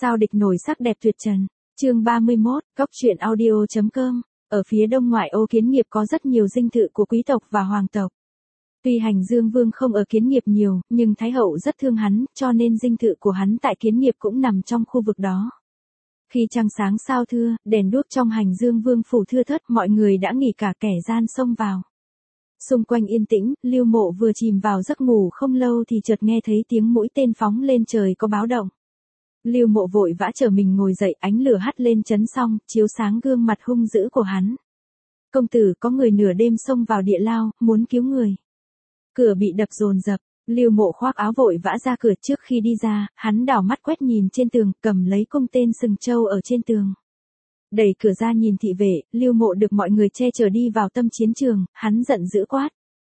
Sao địch nổi sắc đẹp tuyệt trần. Chương 31, Góc truyện audio.com. Ở phía đông ngoại ô Kiến Nghiệp có rất nhiều dinh thự của quý tộc và hoàng tộc. Tuy Hành Dương Vương không ở Kiến Nghiệp nhiều, nhưng Thái hậu rất thương hắn, cho nên dinh thự của hắn tại Kiến Nghiệp cũng nằm trong khu vực đó. Khi trăng sáng sao thưa, đèn đuốc trong Hành Dương Vương phủ thưa thớt, mọi người đã nghỉ cả kẻ gian xông vào. Xung quanh yên tĩnh, Lưu Mộ vừa chìm vào giấc ngủ không lâu thì chợt nghe thấy tiếng mũi tên phóng lên trời có báo động. Lưu Mộ vội vã trở mình ngồi dậy, ánh lửa hắt lên chấn xong, chiếu sáng gương mặt hung dữ của hắn. Công tử, có người nửa đêm xông vào địa lao, muốn cứu người. Cửa bị đập dồn dập, Lưu Mộ khoác áo vội vã ra cửa. Trước khi đi ra, hắn đảo mắt quét nhìn trên tường, cầm lấy cung tên sừng trâu ở trên tường. Đẩy cửa ra nhìn thị vệ, Lưu Mộ được mọi người che chở đi vào tâm chiến trường, hắn giận dữ quát.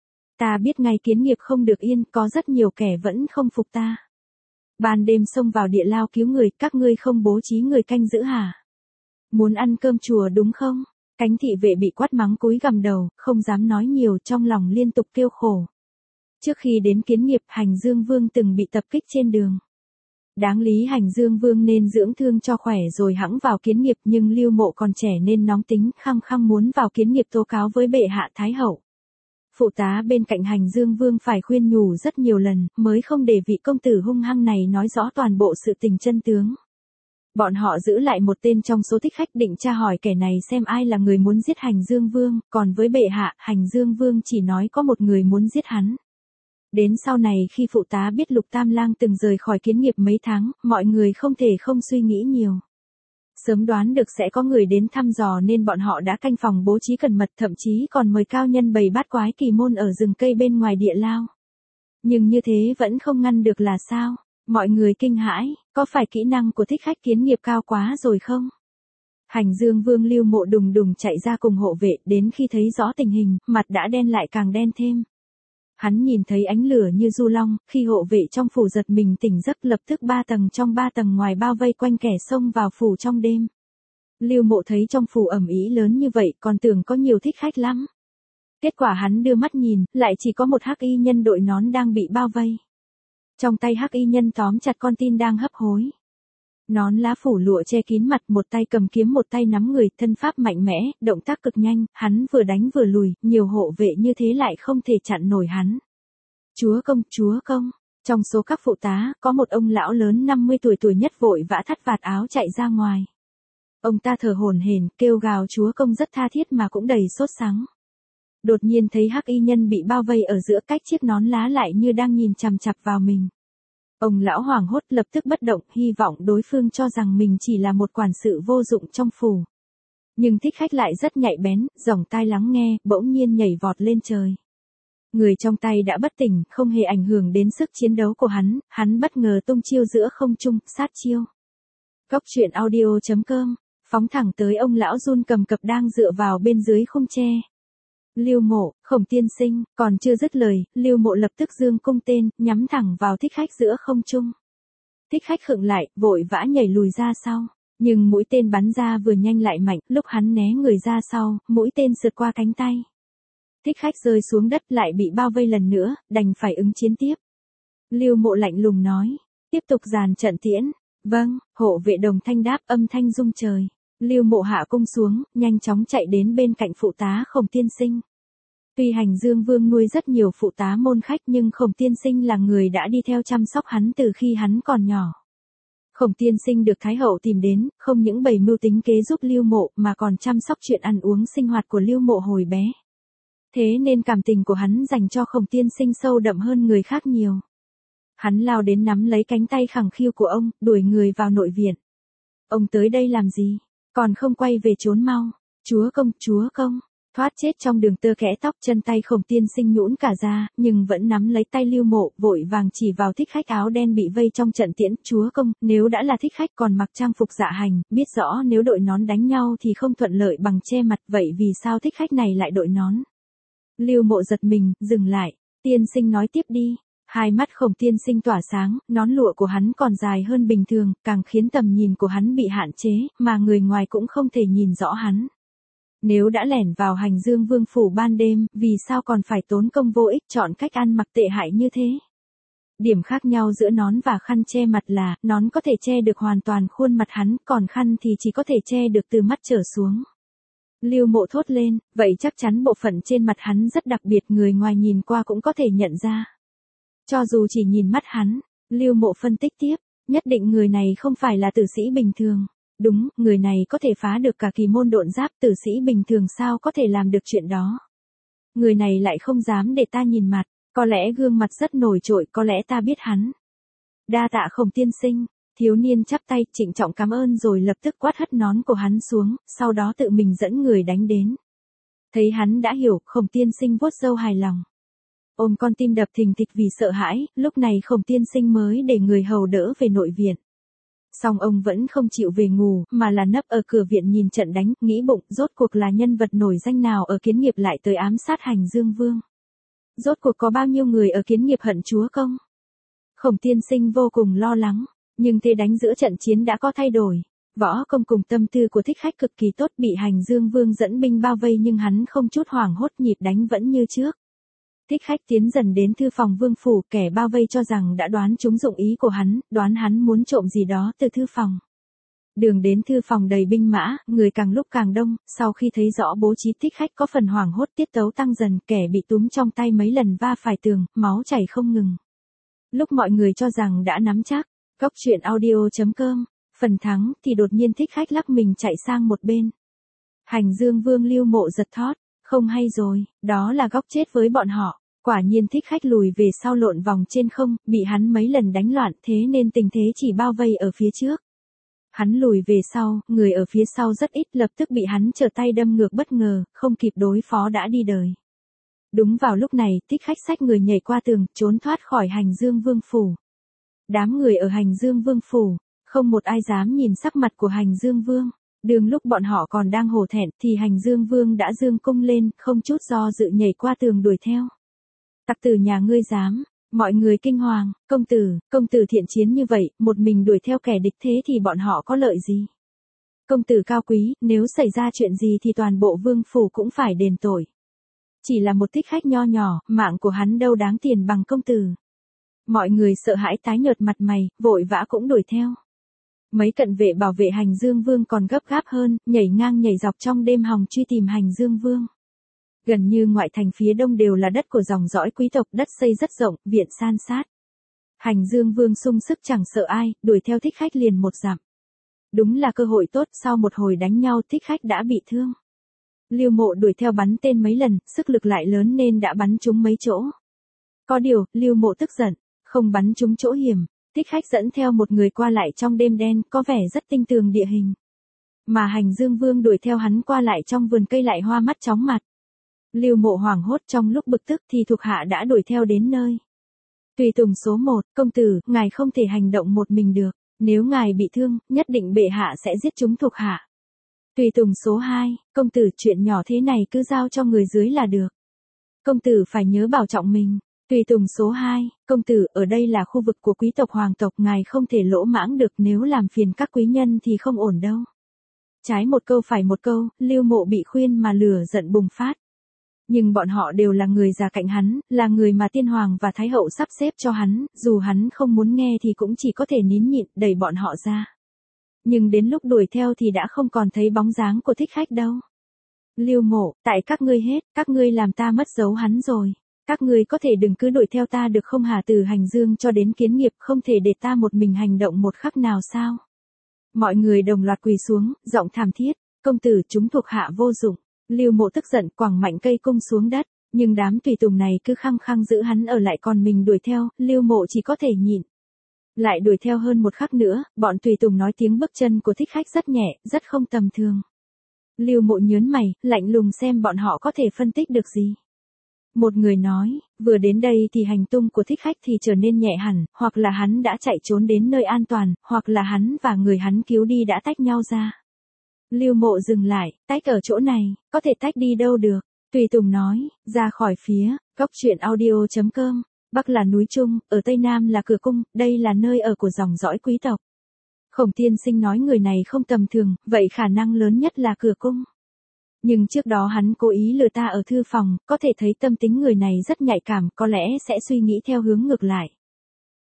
Ta biết ngay Kiến Nghiệp không được yên, có rất nhiều kẻ vẫn không phục ta. Ban đêm xông vào địa lao cứu người, các ngươi không bố trí người canh giữ hả? Muốn ăn cơm chùa đúng không? Cánh thị vệ bị quát mắng cúi gằm đầu, không dám nói nhiều, trong lòng liên tục kêu khổ. Trước khi đến Kiến Nghiệp, Hành Dương Vương từng bị tập kích trên đường. Đáng lý Hành Dương Vương nên dưỡng thương cho khỏe rồi hẵng vào Kiến Nghiệp, nhưng Lưu Mộ còn trẻ nên nóng tính, khăng khăng muốn vào Kiến Nghiệp tố cáo với bệ hạ Thái hậu. Phụ tá bên cạnh Hành Dương Vương phải khuyên nhủ rất nhiều lần, mới không để vị công tử hung hăng này nói rõ toàn bộ sự tình chân tướng. Bọn họ giữ lại một tên trong số thích khách, định tra hỏi kẻ này xem ai là người muốn giết Hành Dương Vương, còn với bệ hạ, Hành Dương Vương chỉ nói có một người muốn giết hắn. Đến sau này khi phụ tá biết Lục Tam Lang từng rời khỏi Kiến Nghiệp mấy tháng, mọi người không thể không suy nghĩ nhiều. Sớm đoán được sẽ có người đến thăm dò nên bọn họ đã canh phòng bố trí cẩn mật, thậm chí còn mời cao nhân bày bát quái kỳ môn ở rừng cây bên ngoài địa lao. Nhưng như thế vẫn không ngăn được là sao? Mọi người kinh hãi, có phải kỹ năng của thích khách Kiến Nghiệp cao quá rồi không? Hành Dương Vương Lưu Mộ đùng đùng chạy ra cùng hộ vệ, đến khi thấy rõ tình hình, mặt đã đen lại càng đen thêm. Hắn nhìn thấy ánh lửa như du long, khi hộ vệ trong phủ giật mình tỉnh giấc, lập tức 3 tầng trong 3 tầng ngoài bao vây quanh kẻ xông vào phủ trong đêm. Lưu Mộ thấy trong phủ ầm ĩ lớn như vậy, còn tưởng có nhiều thích khách lắm. Kết quả hắn đưa mắt nhìn, lại chỉ có một hắc y nhân đội nón đang bị bao vây. Trong tay hắc y nhân tóm chặt con tin đang hấp hối. Nón lá phủ lụa che kín mặt, một tay cầm kiếm một tay nắm người, thân pháp mạnh mẽ, động tác cực nhanh, hắn vừa đánh vừa lùi, nhiều hộ vệ như thế lại không thể chặn nổi hắn. Chúa công, trong số các phụ tá, có một ông lão lớn 50 tuổi nhất vội vã thắt vạt áo chạy ra ngoài. Ông ta thở hổn hển, kêu gào chúa công rất tha thiết mà cũng đầy sốt sắng. Đột nhiên thấy hắc y nhân bị bao vây ở giữa, cách chiếc nón lá lại như đang nhìn chằm chằm vào mình. Ông lão hoảng hốt, lập tức bất động, hy vọng đối phương cho rằng mình chỉ là một quản sự vô dụng trong phủ. Nhưng thích khách lại rất nhạy bén, dòng tai lắng nghe, bỗng nhiên nhảy vọt lên trời. Người trong tay đã bất tỉnh, không hề ảnh hưởng đến sức chiến đấu của hắn bất ngờ tung chiêu giữa không trung, sát chiêu. Góc truyện audio.com, phóng thẳng tới ông lão run cầm cập đang dựa vào bên dưới khung tre. Lưu Mộ, Khổng tiên sinh, còn chưa dứt lời, Lưu Mộ lập tức giương cung tên, nhắm thẳng vào thích khách giữa không trung. Thích khách khựng lại, vội vã nhảy lùi ra sau, nhưng mũi tên bắn ra vừa nhanh lại mạnh, lúc hắn né người ra sau, mũi tên sượt qua cánh tay. Thích khách rơi xuống đất, lại bị bao vây lần nữa, đành phải ứng chiến tiếp. Lưu Mộ lạnh lùng nói, tiếp tục dàn trận tiễn. Vâng, hộ vệ đồng thanh đáp, âm thanh rung trời. Lưu Mộ hạ cung xuống, nhanh chóng chạy đến bên cạnh phụ tá Khổng tiên sinh. Tuy Hành Dương Vương nuôi rất nhiều phụ tá môn khách, nhưng Khổng tiên sinh là người đã đi theo chăm sóc hắn từ khi hắn còn nhỏ. Khổng tiên sinh được Thái hậu tìm đến, không những bày mưu tính kế giúp Lưu Mộ mà còn chăm sóc chuyện ăn uống sinh hoạt của Lưu Mộ hồi bé. Thế nên cảm tình của hắn dành cho Khổng tiên sinh sâu đậm hơn người khác nhiều. Hắn lao đến nắm lấy cánh tay khẳng khiu của ông, đuổi người vào nội viện. Ông tới đây làm gì? Còn không quay về trốn mau. Chúa công, thoát chết trong đường tơ kẽ tóc. Chân tay Khổng tiên sinh nhũn cả ra, nhưng vẫn nắm lấy tay Lưu Mộ, vội vàng chỉ vào thích khách áo đen bị vây trong trận tiễn. Chúa công, nếu đã là thích khách còn mặc trang phục dạ hành, biết rõ nếu đội nón đánh nhau thì không thuận lợi bằng che mặt, vậy vì sao thích khách này lại đội nón? Lưu Mộ giật mình, dừng lại. Tiên sinh nói tiếp đi. Hai mắt Khổng tiên sinh tỏa sáng, nón lụa của hắn còn dài hơn bình thường, càng khiến tầm nhìn của hắn bị hạn chế, mà người ngoài cũng không thể nhìn rõ hắn. Nếu đã lẻn vào Hành Dương Vương phủ ban đêm, vì sao còn phải tốn công vô ích chọn cách ăn mặc tệ hại như thế? Điểm khác nhau giữa nón và khăn che mặt là, nón có thể che được hoàn toàn khuôn mặt hắn, còn khăn thì chỉ có thể che được từ mắt trở xuống. Lưu Mộ thốt lên, vậy chắc chắn bộ phận trên mặt hắn rất đặc biệt, người ngoài nhìn qua cũng có thể nhận ra. Cho dù chỉ nhìn mắt hắn, Lưu Mộ phân tích tiếp, nhất định người này không phải là tử sĩ bình thường. Đúng, người này có thể phá được cả kỳ môn độn giáp, tử sĩ bình thường sao có thể làm được chuyện đó. Người này lại không dám để ta nhìn mặt, có lẽ gương mặt rất nổi trội, có lẽ ta biết hắn. Đa tạ Khổng tiên sinh. Thiếu niên chắp tay trịnh trọng cảm ơn rồi lập tức quát hất nón của hắn xuống, sau đó tự mình dẫn người đánh đến. Thấy hắn đã hiểu, Khổng tiên sinh vuốt râu hài lòng. Ôm con tim đập thình thịch vì sợ hãi, lúc này Khổng tiên sinh mới để người hầu đỡ về nội viện. Song ông vẫn không chịu về ngủ, mà là nấp ở cửa viện nhìn trận đánh, nghĩ bụng, rốt cuộc là nhân vật nổi danh nào ở Kiến Nghiệp lại tới ám sát Hành Dương Vương. Rốt cuộc có bao nhiêu người ở Kiến Nghiệp hận chúa công. Khổng tiên sinh vô cùng lo lắng, nhưng thế đánh giữa trận chiến đã có thay đổi. Võ công cùng tâm tư của Thích Khách cực kỳ tốt, bị Hành Dương Vương dẫn binh bao vây nhưng hắn không chút hoảng hốt, nhịp đánh vẫn như trước. Thích Khách tiến dần đến thư phòng vương phủ, kẻ bao vây cho rằng đã đoán trúng dụng ý của hắn, đoán hắn muốn trộm gì đó từ thư phòng. Đường đến thư phòng đầy binh mã, người càng lúc càng đông, sau khi thấy rõ bố trí Thích Khách có phần hoảng hốt, tiết tấu tăng dần, kẻ bị túm trong tay mấy lần va phải tường, máu chảy không ngừng. Lúc mọi người cho rằng đã nắm chắc, Góc truyện audio.com, phần thắng thì đột nhiên Thích Khách lắc mình chạy sang một bên. Hành Dương Vương Lưu Mộ giật thót, không hay rồi, đó là góc chết với bọn họ. Quả nhiên Thích Khách lùi về sau lộn vòng trên không, bị hắn mấy lần đánh loạn, thế nên tình thế chỉ bao vây ở phía trước. Hắn lùi về sau, người ở phía sau rất ít, lập tức bị hắn trở tay đâm ngược bất ngờ, không kịp đối phó đã đi đời. Đúng vào lúc này, Thích Khách xách người nhảy qua tường, trốn thoát khỏi Hành Dương Vương phủ. Đám người ở Hành Dương Vương phủ, không một ai dám nhìn sắc mặt của Hành Dương Vương. Đường lúc bọn họ còn đang hổ thẹn thì Hành Dương Vương đã giương cung lên, không chút do dự nhảy qua tường đuổi theo. Tặc tử nhà ngươi dám, mọi người kinh hoàng, công tử thiện chiến như vậy, một mình đuổi theo kẻ địch thế thì bọn họ có lợi gì? Công tử cao quý, nếu xảy ra chuyện gì thì toàn bộ vương phủ cũng phải đền tội. Chỉ là một Thích Khách nho nhỏ, mạng của hắn đâu đáng tiền bằng công tử. Mọi người sợ hãi tái nhợt mặt mày, vội vã cũng đuổi theo. Mấy cận vệ bảo vệ Hành Dương Vương còn gấp gáp hơn, nhảy ngang nhảy dọc trong đêm hòng truy tìm Hành Dương Vương. Gần như ngoại thành phía đông đều là đất của dòng dõi quý tộc, đất xây rất rộng, viện san sát. Hành Dương Vương sung sức chẳng sợ ai, đuổi theo Thích Khách liền một dặm. Đúng là cơ hội tốt, sau một hồi đánh nhau Thích Khách đã bị thương. Lưu Mộ đuổi theo bắn tên mấy lần, sức lực lại lớn nên đã bắn trúng mấy chỗ. Có điều, Lưu Mộ tức giận, không bắn trúng chỗ hiểm. Thích Khách dẫn theo một người qua lại trong đêm đen, có vẻ rất tinh tường địa hình. Mà Hành Dương Vương đuổi theo hắn qua lại trong vườn cây lại hoa mắt chóng mặt. Lưu Mộ hoảng hốt, trong lúc bực tức thì thuộc hạ đã đuổi theo đến nơi. Tùy tùng số 1, công tử, ngài không thể hành động một mình được, nếu ngài bị thương, nhất định bệ hạ sẽ giết chúng thuộc hạ. Tùy tùng số 2, công tử, chuyện nhỏ thế này cứ giao cho người dưới là được. Công tử phải nhớ bảo trọng mình. Tùy tùng số 2, công tử, ở đây là khu vực của quý tộc hoàng tộc, ngài không thể lỗ mãng được, nếu làm phiền các quý nhân thì không ổn đâu. Trái một câu phải một câu, Lưu Mộ bị khuyên mà lửa giận bùng phát. Nhưng bọn họ đều là người già cạnh hắn, là người mà tiên hoàng và thái hậu sắp xếp cho hắn, dù hắn không muốn nghe thì cũng chỉ có thể nín nhịn, đẩy bọn họ ra. Nhưng đến lúc đuổi theo thì đã không còn thấy bóng dáng của Thích Khách đâu. Lưu Mộ, tại các ngươi hết, các ngươi làm ta mất dấu hắn rồi. Các ngươi có thể đừng cứ đuổi theo ta được không hả, từ Hành Dương cho đến Kiến Nghiệp không thể để ta một mình hành động một khắc nào sao? Mọi người đồng loạt quỳ xuống, giọng thảm thiết, công tử, chúng thuộc hạ vô dụng. Lưu Mộ tức giận quẳng mạnh cây cung xuống đất, nhưng đám tùy tùng này cứ khăng khăng giữ hắn ở lại, còn mình đuổi theo, Lưu Mộ chỉ có thể nhịn. Lại đuổi theo hơn một khắc nữa, bọn tùy tùng nói tiếng bước chân của Thích Khách rất nhẹ, rất không tầm thường. Lưu Mộ nhớn mày, lạnh lùng xem bọn họ có thể phân tích được gì. Một người nói, vừa đến đây thì hành tung của Thích Khách thì trở nên nhẹ hẳn, hoặc là hắn đã chạy trốn đến nơi an toàn, hoặc là hắn và người hắn cứu đi đã tách nhau ra. Lưu Mộ dừng lại, tách ở chỗ này, có thể tách đi đâu được. Tùy tùng nói, ra khỏi phía, Góc truyện audio.com, Bắc là núi Trung, ở Tây Nam là cửa cung, đây là nơi ở của dòng dõi quý tộc. Khổng tiên sinh nói người này không tầm thường, vậy khả năng lớn nhất là cửa cung. Nhưng trước đó hắn cố ý lừa ta ở thư phòng, có thể thấy tâm tính người này rất nhạy cảm, có lẽ sẽ suy nghĩ theo hướng ngược lại.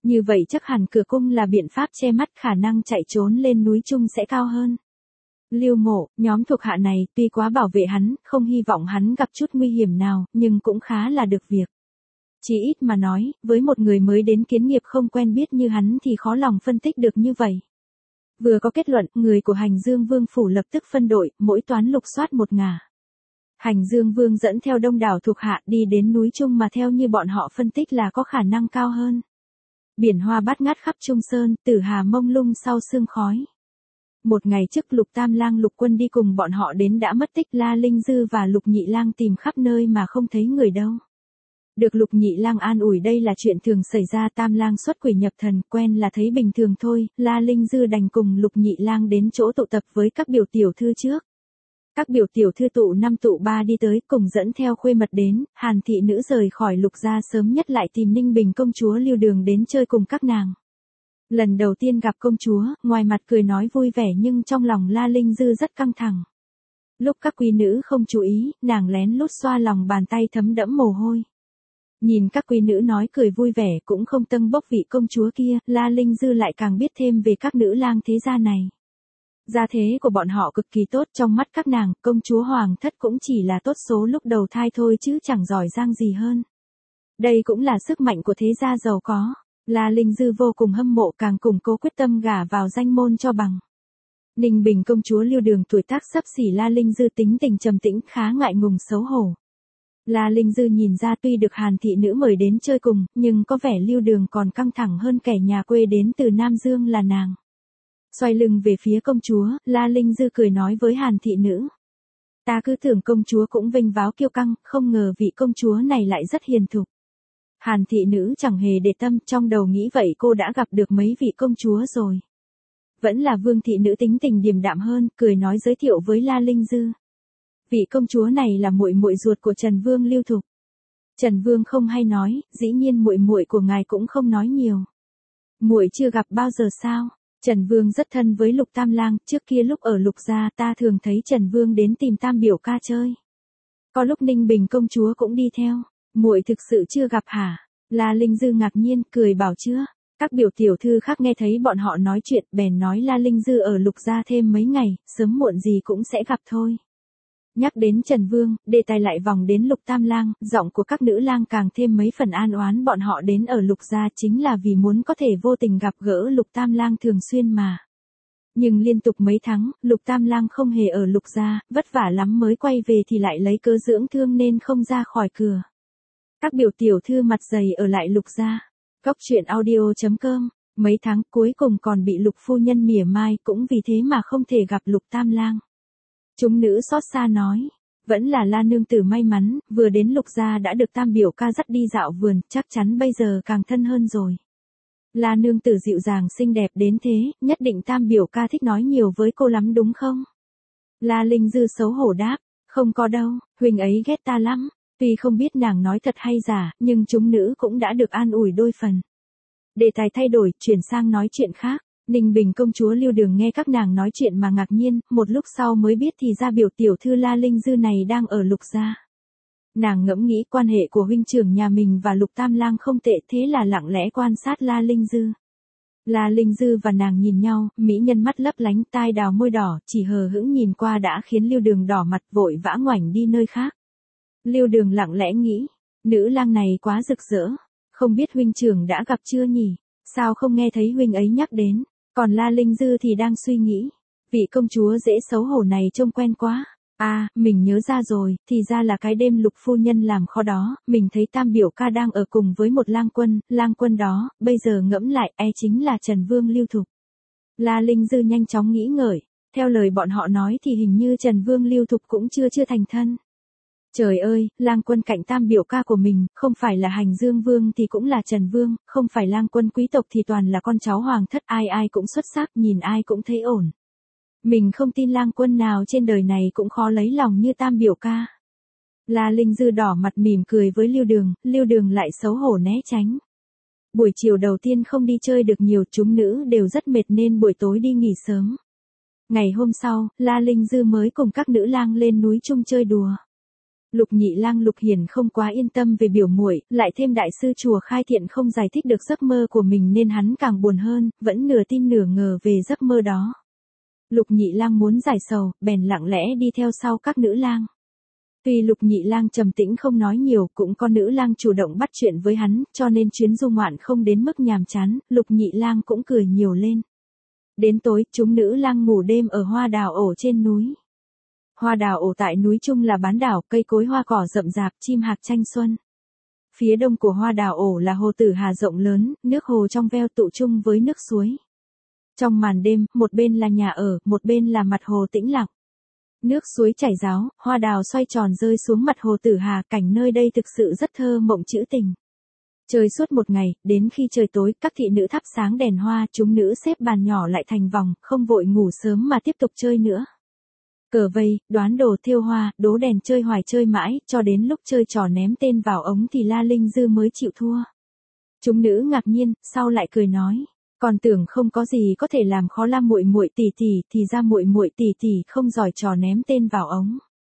Như vậy chắc hẳn cửa cung là biện pháp che mắt khả năng chạy trốn lên núi chung sẽ cao hơn. Lưu Mộ, nhóm thuộc hạ này tuy quá bảo vệ hắn, không hy vọng hắn gặp chút nguy hiểm nào, nhưng cũng khá là được việc. Chỉ ít mà nói, với một người mới đến kiến nghiệp không quen biết như hắn thì khó lòng phân tích được như vậy. Vừa có kết luận, người của Hành Dương Vương phủ lập tức phân đội, mỗi toán lục soát một ngả. Hành Dương Vương dẫn theo đông đảo thuộc hạ đi đến núi Trung mà theo như bọn họ phân tích là có khả năng cao hơn. Biển hoa bát ngát khắp Trung Sơn, tử hà mông lung sau sương khói. Một ngày trước Lục Tam Lang Lục Quân đi cùng bọn họ đến đã mất tích, La Linh Dư và Lục Nhị Lang tìm khắp nơi mà không thấy người đâu. Được Lục Nhị Lang an ủi đây là chuyện thường xảy ra, Tam Lang xuất quỷ nhập thần, quen là thấy bình thường thôi, La Linh Dư đành cùng Lục Nhị Lang đến chỗ tụ tập với các biểu tiểu thư trước. Các biểu tiểu thư tụ 5 tụ 3 đi tới, cùng dẫn theo khuê mật đến, Hàn thị nữ rời khỏi Lục gia sớm nhất lại tìm Ninh Bình công chúa Lưu Đường đến chơi cùng các nàng. Lần đầu tiên gặp công chúa, ngoài mặt cười nói vui vẻ nhưng trong lòng La Linh Dư rất căng thẳng. Lúc các quý nữ không chú ý, nàng lén lút xoa lòng bàn tay thấm đẫm mồ hôi. Nhìn các quý nữ nói cười vui vẻ cũng không tâng bốc vị công chúa kia, La Linh Dư lại càng biết thêm về các nữ lang thế gia này. Gia thế của bọn họ cực kỳ tốt, trong mắt các nàng, công chúa hoàng thất cũng chỉ là tốt số lúc đầu thai thôi chứ chẳng giỏi giang gì hơn. Đây cũng là sức mạnh của thế gia giàu có. La Linh Dư vô cùng hâm mộ, càng củng cố quyết tâm gả vào danh môn cho bằng. Ninh Bình công chúa Lưu Đường tuổi tác xấp xỉ La Linh Dư, tính tình trầm tĩnh, khá ngại ngùng xấu hổ. La Linh Dư nhìn ra tuy được Hàn thị nữ mời đến chơi cùng, nhưng có vẻ Lưu Đường còn căng thẳng hơn kẻ nhà quê đến từ Nam Dương là nàng. Xoay lưng về phía công chúa, La Linh Dư cười nói với Hàn thị nữ. Ta cứ tưởng công chúa cũng vênh váo kiêu căng, không ngờ vị công chúa này lại rất hiền thục. Hàn thị nữ chẳng hề để tâm, trong đầu nghĩ vậy cô đã gặp được mấy vị công chúa rồi. Vẫn là Vương thị nữ tính tình điềm đạm hơn, cười nói giới thiệu với La Linh Dư. Vị công chúa này là muội muội ruột của Trần Vương Lưu Thục. Trần Vương không hay nói, dĩ nhiên muội muội của ngài cũng không nói nhiều. Muội chưa gặp bao giờ sao? Trần Vương rất thân với Lục Tam Lang, trước kia lúc ở Lục gia ta thường thấy Trần Vương đến tìm Tam biểu ca chơi. Có lúc Ninh Bình công chúa cũng đi theo. Muội thực sự chưa gặp hả? La Linh Dư ngạc nhiên, cười bảo chưa. Các biểu tiểu thư khác nghe thấy bọn họ nói chuyện, bèn nói La Linh Dư ở Lục gia thêm mấy ngày, sớm muộn gì cũng sẽ gặp thôi. Nhắc đến Trần Vương, đề tài lại vòng đến Lục Tam Lang, giọng của các nữ lang càng thêm mấy phần an oán, bọn họ đến ở Lục gia chính là vì muốn có thể vô tình gặp gỡ Lục Tam Lang thường xuyên mà. Nhưng liên tục mấy tháng, Lục Tam Lang không hề ở Lục gia, vất vả lắm mới quay về thì lại lấy cớ dưỡng thương nên không ra khỏi cửa. Các biểu tiểu thư mặt dày ở lại Lục gia. Góc truyện audio.com, mấy tháng cuối cùng còn bị Lục phu nhân mỉa mai, cũng vì thế mà không thể gặp Lục Tam Lang. Chúng nữ xót xa nói, vẫn là La nương tử may mắn, vừa đến Lục gia đã được Tam biểu ca dắt đi dạo vườn, chắc chắn bây giờ càng thân hơn rồi. La nương tử dịu dàng xinh đẹp đến thế, nhất định Tam biểu ca thích nói nhiều với cô lắm đúng không? La Linh Dư xấu hổ đáp, không có đâu, huynh ấy ghét ta lắm. Tuy không biết nàng nói thật hay giả, nhưng chúng nữ cũng đã được an ủi đôi phần. Đề tài thay đổi, chuyển sang nói chuyện khác. Ninh Bình công chúa Lưu Đường nghe các nàng nói chuyện mà ngạc nhiên, một lúc sau mới biết thì ra biểu tiểu thư La Linh Dư này đang ở Lục gia. Nàng ngẫm nghĩ quan hệ của huynh trưởng nhà mình và Lục Tam Lang không tệ, thế là lặng lẽ quan sát La Linh Dư. La Linh Dư và nàng nhìn nhau, mỹ nhân mắt lấp lánh, tai đào môi đỏ, chỉ hờ hững nhìn qua đã khiến Lưu Đường đỏ mặt, vội vã ngoảnh đi nơi khác. Lưu Đường lặng lẽ nghĩ, nữ lang này quá rực rỡ, không biết huynh trưởng đã gặp chưa nhỉ, sao không nghe thấy huynh ấy nhắc đến, còn La Linh Dư thì đang suy nghĩ, vị công chúa dễ xấu hổ này trông quen quá, mình nhớ ra rồi, thì ra là cái đêm Lục phu nhân làm kho đó, mình thấy Tam biểu ca đang ở cùng với một lang quân đó, bây giờ ngẫm lại, chính là Trần Vương Lưu Thục. La Linh Dư nhanh chóng nghĩ ngợi, theo lời bọn họ nói thì hình như Trần Vương Lưu Thục cũng chưa thành thân. Trời ơi, lang quân cạnh Tam biểu ca của mình, không phải là Hành Dương Vương thì cũng là Trần Vương, không phải lang quân quý tộc thì toàn là con cháu hoàng thất, ai ai cũng xuất sắc, nhìn ai cũng thấy ổn. Mình không tin lang quân nào trên đời này cũng khó lấy lòng như Tam biểu ca. La Linh Dư đỏ mặt mỉm cười với Lưu Đường lại xấu hổ né tránh. Buổi chiều đầu tiên không đi chơi được nhiều, chúng nữ đều rất mệt nên buổi tối đi nghỉ sớm. Ngày hôm sau, La Linh Dư mới cùng các nữ lang lên núi chung chơi đùa. Lục Nhị Lang Lục Hiền không quá yên tâm về biểu muội, lại thêm đại sư chùa Khai Thiện không giải thích được giấc mơ của mình nên hắn càng buồn hơn, vẫn nửa tin nửa ngờ về giấc mơ đó. Lục Nhị Lang muốn giải sầu, bèn lặng lẽ đi theo sau các nữ lang. Tuy Lục Nhị Lang trầm tĩnh không nói nhiều, cũng có nữ lang chủ động bắt chuyện với hắn, cho nên chuyến du ngoạn không đến mức nhàm chán, Lục Nhị Lang cũng cười nhiều lên. Đến tối, chúng nữ lang ngủ đêm ở hoa đào ổ trên núi. Hoa đào ổ tại núi Trung là bán đảo, cây cối hoa cỏ rậm rạp, chim hạc tranh xuân. Phía đông của hoa đào ổ là hồ Tử Hà rộng lớn, nước hồ trong veo tụ chung với nước suối. Trong màn đêm, một bên là nhà ở, một bên là mặt hồ tĩnh lặng. Nước suối chảy ráo, hoa đào xoay tròn rơi xuống mặt hồ Tử Hà, cảnh nơi đây thực sự rất thơ mộng trữ tình. Chơi suốt một ngày, đến khi trời tối, các thị nữ thắp sáng đèn hoa, chúng nữ xếp bàn nhỏ lại thành vòng, không vội ngủ sớm mà tiếp tục chơi nữa. Cờ vây, đoán đồ, thêu hoa, đố đèn, chơi hoài chơi mãi, cho đến lúc chơi trò ném tên vào ống thì La Linh Dư mới chịu thua. Chúng nữ ngạc nhiên, sau lại cười nói, còn tưởng không có gì có thể làm khó La muội muội tỷ tỷ, thì ra muội muội tỷ tỷ không giỏi trò ném tên vào ống.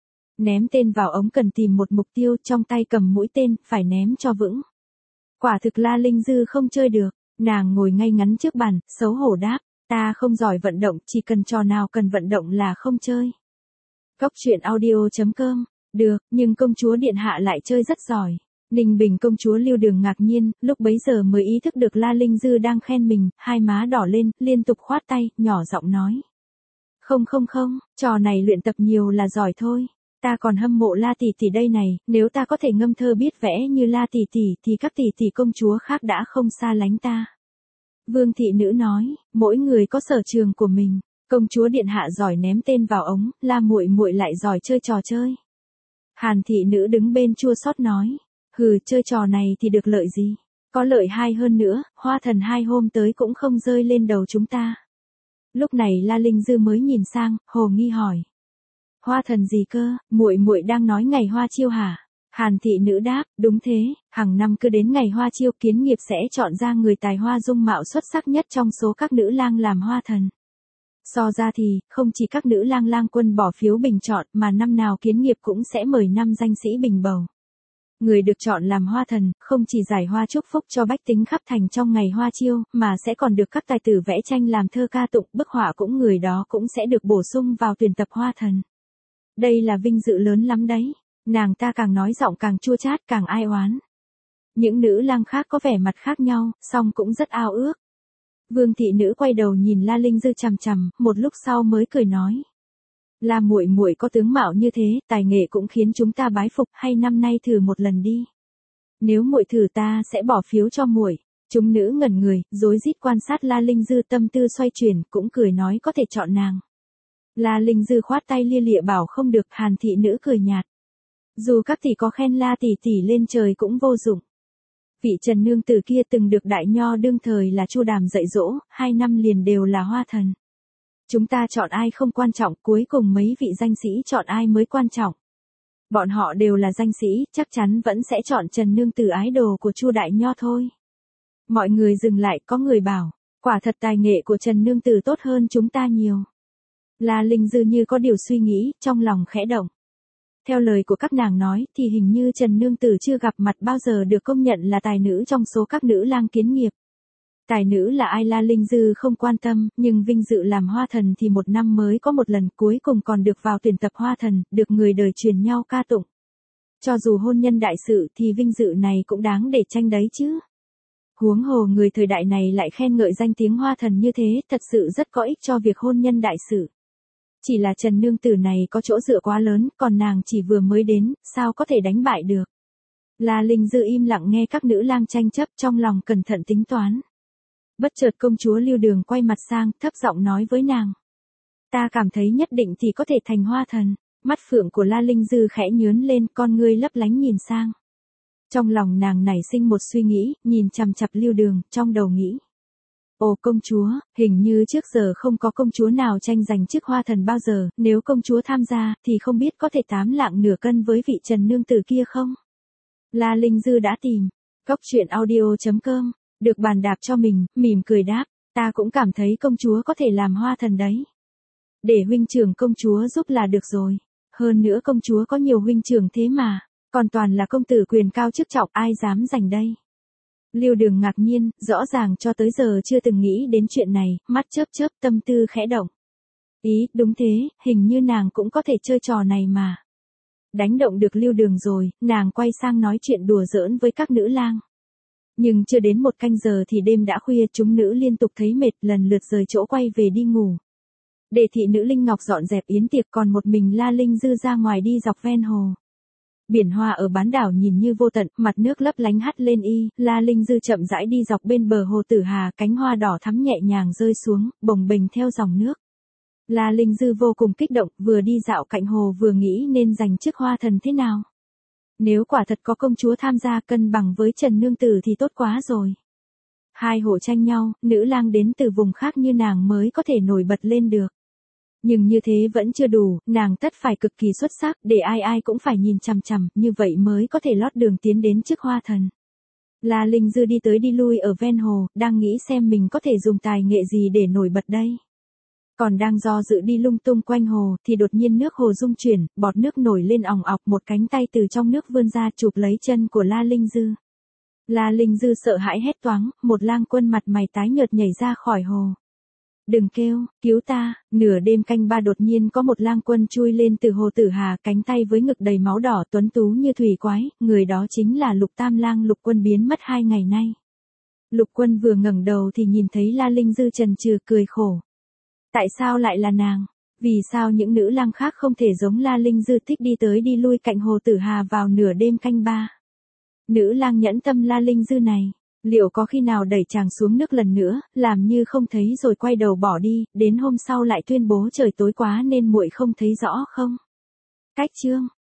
Ném tên vào ống cần tìm một mục tiêu, trong tay cầm mũi tên, phải ném cho vững. Quả thực La Linh Dư không chơi được, nàng ngồi ngay ngắn trước bàn, xấu hổ đáp, ta không giỏi vận động, chỉ cần trò nào cần vận động là không chơi. Góc truyện audio.com, được, nhưng công chúa điện hạ lại chơi rất giỏi. Ninh Bình công chúa Lưu Đường ngạc nhiên, lúc bấy giờ mới ý thức được La Linh Dư đang khen mình, hai má đỏ lên, liên tục khoát tay, nhỏ giọng nói. Không, trò này luyện tập nhiều là giỏi thôi. Ta còn hâm mộ La tỷ tỷ đây này, nếu ta có thể ngâm thơ biết vẽ như La tỷ tỷ thì các tỷ tỷ công chúa khác đã không xa lánh ta. Vương thị nữ nói, mỗi người có sở trường của mình. Công chúa điện hạ giỏi ném tên vào ống, La muội muội lại giỏi chơi trò chơi. Hàn thị nữ đứng bên chua xót nói, hừ, chơi trò này thì được lợi gì? Có lợi hai hơn nữa, Hoa Thần 2 hôm tới cũng không rơi lên đầu chúng ta. Lúc này La Linh Dư mới nhìn sang, hồ nghi hỏi. Hoa Thần gì cơ, muội muội đang nói ngày hoa chiêu hả? Hàn thị nữ đáp, đúng thế, hàng năm cứ đến ngày hoa chiêu kiến nghiệp sẽ chọn ra người tài hoa dung mạo xuất sắc nhất trong số các nữ lang làm Hoa Thần. So ra thì, không chỉ các nữ lang lang quân bỏ phiếu bình chọn mà năm nào kiến nghiệp cũng sẽ mời 5 danh sĩ bình bầu. Người được chọn làm Hoa Thần, không chỉ giải hoa chúc phúc cho bách tính khắp thành trong ngày hoa chiêu, mà sẽ còn được các tài tử vẽ tranh làm thơ ca tụng, bức họa cũng người đó cũng sẽ được bổ sung vào tuyển tập Hoa Thần. Đây là vinh dự lớn lắm đấy. Nàng ta càng nói giọng càng chua chát, càng ai oán. Những nữ lang khác có vẻ mặt khác nhau, song cũng rất ao ước. Vương thị nữ quay đầu nhìn La Linh Dư chằm chằm, một lúc sau mới cười nói. La muội muội có tướng mạo như thế, tài nghệ cũng khiến chúng ta bái phục, hay năm nay thử một lần đi. Nếu muội thử ta sẽ bỏ phiếu cho muội. Chúng nữ ngẩn người, rối rít quan sát La Linh Dư, tâm tư xoay chuyển, cũng cười nói có thể chọn nàng. La Linh Dư khoát tay lia lịa bảo không được, Hàn thị nữ cười nhạt. Dù các tỷ có khen La tỷ tỷ lên trời cũng vô dụng. Vị Trần nương tử kia từng được đại nho đương thời là Chu Đàm dạy dỗ, 2 năm liền đều là Hoa Thần. Chúng ta chọn ai không quan trọng, cuối cùng mấy vị danh sĩ chọn ai mới quan trọng. Bọn họ đều là danh sĩ, chắc chắn vẫn sẽ chọn Trần nương tử ái đồ của Chu đại nho thôi. Mọi người dừng lại, có người bảo, quả thật tài nghệ của Trần nương tử tốt hơn chúng ta nhiều. La Linh Dư như có điều suy nghĩ, trong lòng khẽ động. Theo lời của các nàng nói thì hình như Trần nương tử chưa gặp mặt bao giờ được công nhận là tài nữ trong số các nữ lang kiến nghiệp. Tài nữ là ai La Linh Dư không quan tâm, nhưng vinh dự làm Hoa Thần thì một năm mới có một lần, cuối cùng còn được vào tuyển tập Hoa Thần, được người đời truyền nhau ca tụng. Cho dù hôn nhân đại sự thì vinh dự này cũng đáng để tranh đấy chứ. Huống hồ người thời đại này lại khen ngợi danh tiếng Hoa Thần như thế, thật sự rất có ích cho việc hôn nhân đại sự. Chỉ là Trần nương tử này có chỗ dựa quá lớn, còn nàng chỉ vừa mới đến, sao có thể đánh bại được. La Linh Dư im lặng nghe các nữ lang tranh chấp, trong lòng cẩn thận tính toán. Bất chợt công chúa Lưu Đường quay mặt sang, thấp giọng nói với nàng. Ta cảm thấy nhất định thì có thể thành Hoa Thần. Mắt phượng của La Linh Dư khẽ nhướng lên, con ngươi lấp lánh nhìn sang. Trong lòng nàng nảy sinh một suy nghĩ, nhìn chằm chằm Lưu Đường, trong đầu nghĩ. Ồ công chúa, hình như trước giờ không có công chúa nào tranh giành chức Hoa Thần bao giờ, nếu công chúa tham gia, thì không biết có thể 8 lạng nửa cân với vị Trần nương tử kia không? La Linh Dư đã tìm. Góc truyện audio.com, được bàn đạp cho mình, mỉm cười đáp, ta cũng cảm thấy công chúa có thể làm Hoa Thần đấy. Để huynh trưởng công chúa giúp là được rồi. Hơn nữa công chúa có nhiều huynh trưởng thế mà, còn toàn là công tử quyền cao chức trọng, ai dám giành đây. Lưu Đường ngạc nhiên, rõ ràng cho tới giờ chưa từng nghĩ đến chuyện này, mắt chớp chớp, tâm tư khẽ động. Ý, đúng thế, hình như nàng cũng có thể chơi trò này mà. Đánh động được Lưu Đường rồi, nàng quay sang nói chuyện đùa giỡn với các nữ lang. Nhưng chưa đến 1 canh giờ thì đêm đã khuya, chúng nữ liên tục thấy mệt, lần lượt rời chỗ quay về đi ngủ. Để thị nữ Linh Ngọc dọn dẹp yến tiệc, còn một mình La Linh Dư ra ngoài đi dọc ven hồ. Biển hoa ở bán đảo nhìn như vô tận, mặt nước lấp lánh hắt lên y, La Linh Dư chậm rãi đi dọc bên bờ hồ Tử Hà, cánh hoa đỏ thắm nhẹ nhàng rơi xuống, bồng bềnh theo dòng nước. La Linh Dư vô cùng kích động, vừa đi dạo cạnh hồ vừa nghĩ nên giành chức hoa thần thế nào. Nếu quả thật có công chúa tham gia cân bằng với Trần Nương Tử thì tốt quá rồi. Hai hồ tranh nhau, nữ lang đến từ vùng khác như nàng mới có thể nổi bật lên được. Nhưng như thế vẫn chưa đủ, nàng tất phải cực kỳ xuất sắc, để ai ai cũng phải nhìn chằm chằm, như vậy mới có thể lót đường tiến đến chức hoa thần. La Linh Dư đi tới đi lui ở ven hồ, đang nghĩ xem mình có thể dùng tài nghệ gì để nổi bật đây. Còn đang do dự đi lung tung quanh hồ, thì đột nhiên nước hồ rung chuyển, bọt nước nổi lên òng ọc, một cánh tay từ trong nước vươn ra chụp lấy chân của La Linh Dư. La Linh Dư sợ hãi hét toáng, một lang quân mặt mày tái nhợt nhảy ra khỏi hồ. Đừng kêu, cứu ta, nửa đêm canh 3 đột nhiên có một lang quân chui lên từ hồ Tử Hà, cánh tay với ngực đầy máu đỏ tuấn tú như thủy quái, người đó chính là Lục Tam Lang Lục Quân biến mất 2 ngày nay. Lục Quân vừa ngẩng đầu thì nhìn thấy La Linh Dư chần chừ cười khổ. Tại sao lại là nàng? Vì sao những nữ lang khác không thể giống La Linh Dư thích đi tới đi lui cạnh hồ Tử Hà vào nửa đêm canh 3? Nữ lang nhẫn tâm La Linh Dư này, liệu có khi nào đẩy chàng xuống nước lần nữa, làm như không thấy rồi quay đầu bỏ đi, đến hôm sau lại tuyên bố trời tối quá nên muội không thấy rõ không? Cách chương